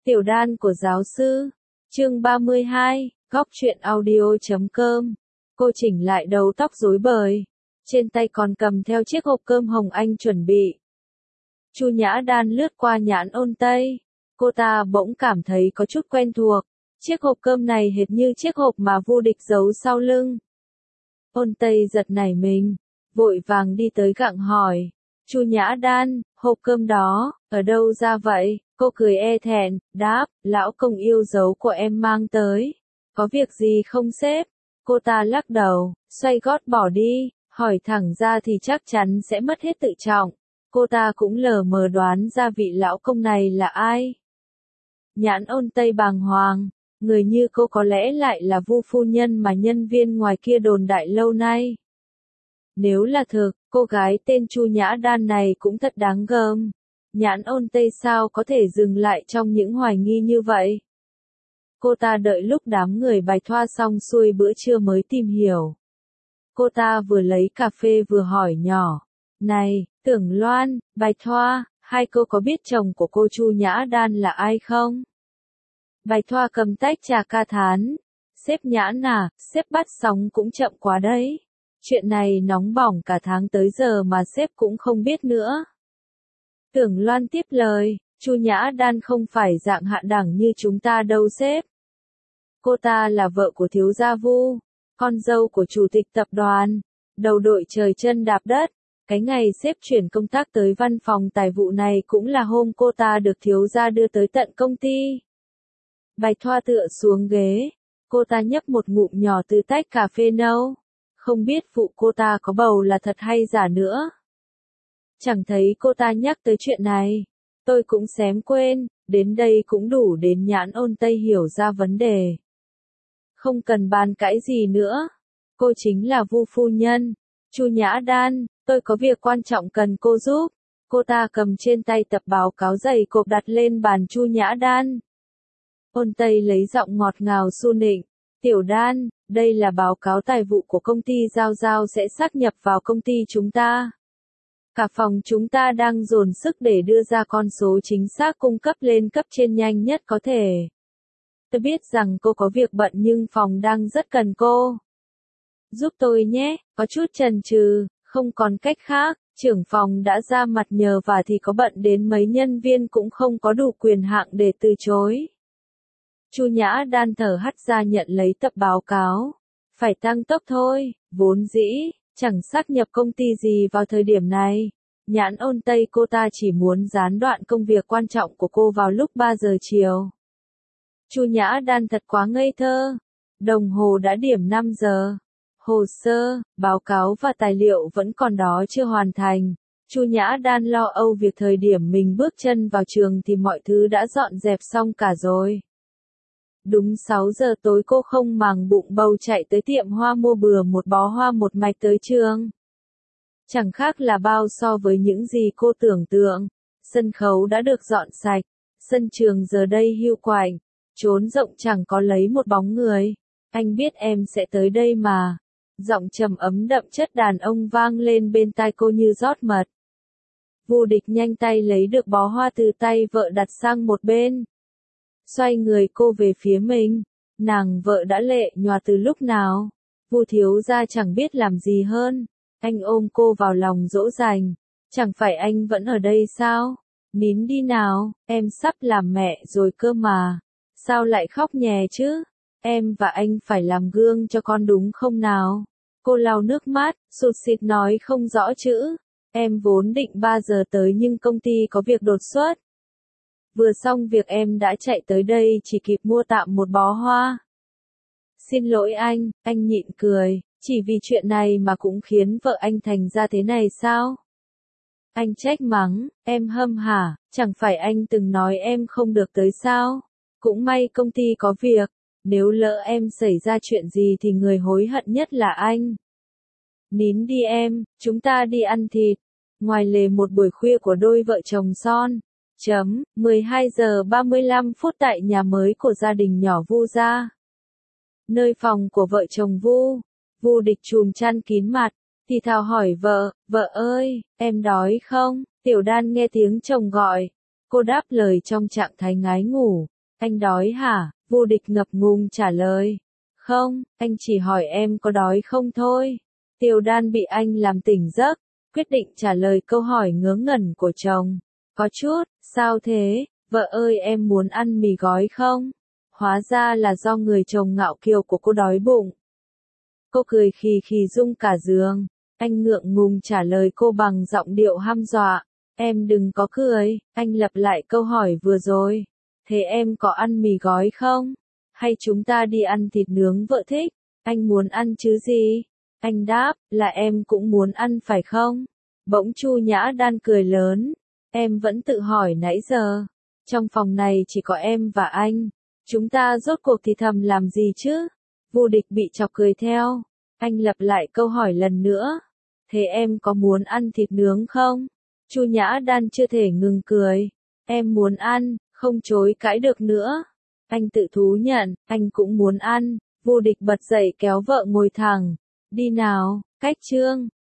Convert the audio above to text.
Tiểu đan của giáo sư. Chương 32, góc truyện audio.com. Cô chỉnh lại đầu tóc rối bời. Trên tay còn cầm theo chiếc hộp cơm hồng anh chuẩn bị. Chu Nhã Đan lướt qua nhãn ôn tây. Cô ta bỗng cảm thấy có chút quen thuộc. Chiếc hộp cơm này hệt như chiếc hộp mà Vu Địch giấu sau lưng. Ôn tây giật nảy mình, vội vàng đi tới gặng hỏi. Chu Nhã Đan, hộp cơm đó, ở đâu ra vậy? Cô cười e thẹn, đáp, lão công yêu dấu của em mang tới. Có việc gì không sếp? Cô ta lắc đầu, xoay gót bỏ đi, hỏi thẳng ra thì chắc chắn sẽ mất hết tự trọng. Cô ta cũng lờ mờ đoán ra vị lão công này là ai. Nhãn ôn tây bàng hoàng, người như cô có lẽ lại là Vu phu nhân mà nhân viên ngoài kia đồn đại lâu nay. Nếu là thực, cô gái tên Chu Nhã Đan này cũng thật đáng gờm. Nhãn ôn tây sao có thể dừng lại trong những hoài nghi như vậy? Cô ta đợi lúc đám người Bạch Thoa xong xuôi bữa trưa mới tìm hiểu. Cô ta vừa lấy cà phê vừa hỏi nhỏ. Này, Tưởng Loan, Bạch Thoa, hai cô có biết chồng của cô Chu Nhã Đan là ai không? Bạch Thoa cầm tách trà ca thán. Sếp Nhãn à, sếp bắt sóng cũng chậm quá đấy. Chuyện này nóng bỏng cả tháng tới giờ mà sếp cũng không biết nữa. Tưởng Loan tiếp lời, Chu Nhã Đan không phải dạng hạ đẳng như chúng ta đâu sếp. Cô ta là vợ của thiếu gia Vu, con dâu của chủ tịch tập đoàn, đầu đội trời chân đạp đất. Cái ngày sếp chuyển công tác tới văn phòng tài vụ này cũng là hôm cô ta được thiếu gia đưa tới tận công ty. Bạch Thoa tựa xuống ghế, cô ta nhấp một ngụm nhỏ từ tách cà phê nâu. Không biết vụ cô ta có bầu là thật hay giả nữa. Chẳng thấy cô ta nhắc tới chuyện này. Tôi cũng xém quên, đến đây cũng đủ đến nhãn ôn tây hiểu ra vấn đề. Không cần bàn cãi gì nữa. Cô chính là Vu phu nhân. Chu Nhã Đan, tôi có việc quan trọng cần cô giúp. Cô ta cầm trên tay tập báo cáo dày cộp đặt lên bàn Chu Nhã Đan. Ôn tây lấy giọng ngọt ngào su nịnh. Tiểu Đan, đây là báo cáo tài vụ của công ty Giao sẽ sáp nhập vào công ty chúng ta. Cả phòng chúng ta đang dồn sức để đưa ra con số chính xác cung cấp lên cấp trên nhanh nhất có thể. Tôi biết rằng cô có việc bận nhưng phòng đang rất cần cô. Giúp tôi nhé, có chút chần chừ, không còn cách khác, trưởng phòng đã ra mặt nhờ và thì có bận đến mấy nhân viên cũng không có đủ quyền hạn để từ chối. Chu Nhã Đan thở hắt ra nhận lấy tập báo cáo. Phải tăng tốc thôi, vốn dĩ, chẳng sáp nhập công ty gì vào thời điểm này. Nhãn ôn tây cô ta chỉ muốn gián đoạn công việc quan trọng của cô vào lúc 3 giờ chiều. Chu Nhã Đan thật quá ngây thơ. Đồng hồ đã điểm 5 giờ. Hồ sơ, báo cáo và tài liệu vẫn còn đó chưa hoàn thành. Chu Nhã Đan lo âu việc thời điểm mình bước chân vào trường thì mọi thứ đã dọn dẹp xong cả rồi. Đúng 6 giờ tối cô không màng bụng bầu chạy tới tiệm hoa mua bừa một bó hoa một mạch tới trường. Chẳng khác là bao so với những gì cô tưởng tượng. Sân khấu đã được dọn sạch. Sân trường giờ đây hiu quạnh. Trốn rộng chẳng có lấy một bóng người. Anh biết em sẽ tới đây mà. Giọng trầm ấm đậm chất đàn ông vang lên bên tai cô như rót mật. Vu Địch nhanh tay lấy được bó hoa từ tay vợ đặt sang một bên. Xoay người cô về phía mình. Nàng vợ đã lệ nhòa từ lúc nào. Vu thiếu gia chẳng biết làm gì hơn. Anh ôm cô vào lòng dỗ dành. Chẳng phải anh vẫn ở đây sao? Nín đi nào, em sắp làm mẹ rồi cơ mà. Sao lại khóc nhè chứ? Em và anh phải làm gương cho con đúng không nào? Cô lau nước mắt, sụt sịt nói không rõ chữ. Em vốn định 3 giờ tới nhưng công ty có việc đột xuất. Vừa xong việc em đã chạy tới đây chỉ kịp mua tạm một bó hoa. Xin lỗi anh nhịn cười, chỉ vì chuyện này mà cũng khiến vợ anh thành ra thế này sao? Anh trách mắng, em hâm hả, chẳng phải anh từng nói em không được tới sao? Cũng may công ty có việc, nếu lỡ em xảy ra chuyện gì thì người hối hận nhất là anh. Nín đi em, chúng ta đi ăn thịt. Ngoài lề một buổi khuya của đôi vợ chồng son. 12 giờ 35 phút tại nhà mới của gia đình nhỏ Vu gia. Nơi phòng của vợ chồng Vu. Vu Địch chùm chăn kín mặt, thì thào hỏi vợ ơi, em đói không? Tiểu Đan nghe tiếng chồng gọi. Cô đáp lời trong trạng thái ngái ngủ, Anh đói hả? Vô địch ngập ngừng trả lời. Không, anh chỉ hỏi em có đói không thôi. Tiêu Đan bị anh làm tỉnh giấc, quyết định trả lời câu hỏi ngớ ngẩn của chồng. Có chút, sao thế, vợ ơi em muốn ăn mì gói không? Hóa ra là do người chồng ngạo kiều của cô đói bụng. Cô cười khì khì rung cả giường. Anh ngượng ngùng trả lời cô bằng giọng điệu hăm dọa. Em đừng có cười, anh lặp lại câu hỏi vừa rồi. Thế em có ăn mì gói không? Hay chúng ta đi ăn thịt nướng vợ thích? Anh muốn ăn chứ gì? Anh đáp, là em cũng muốn ăn phải không? Bỗng Chu Nhã Đan cười lớn. Em vẫn tự hỏi nãy giờ. Trong phòng này chỉ có em và anh. Chúng ta rốt cuộc thì thầm làm gì chứ? Vô địch bị chọc cười theo. Anh lặp lại câu hỏi lần nữa. Thế em có muốn ăn thịt nướng không? Chu Nhã Đan chưa thể ngừng cười. Em muốn ăn, không chối cãi được nữa. Anh tự thú nhận, anh cũng muốn ăn. Vô địch bật dậy kéo vợ ngồi thẳng. Đi nào, cách chương.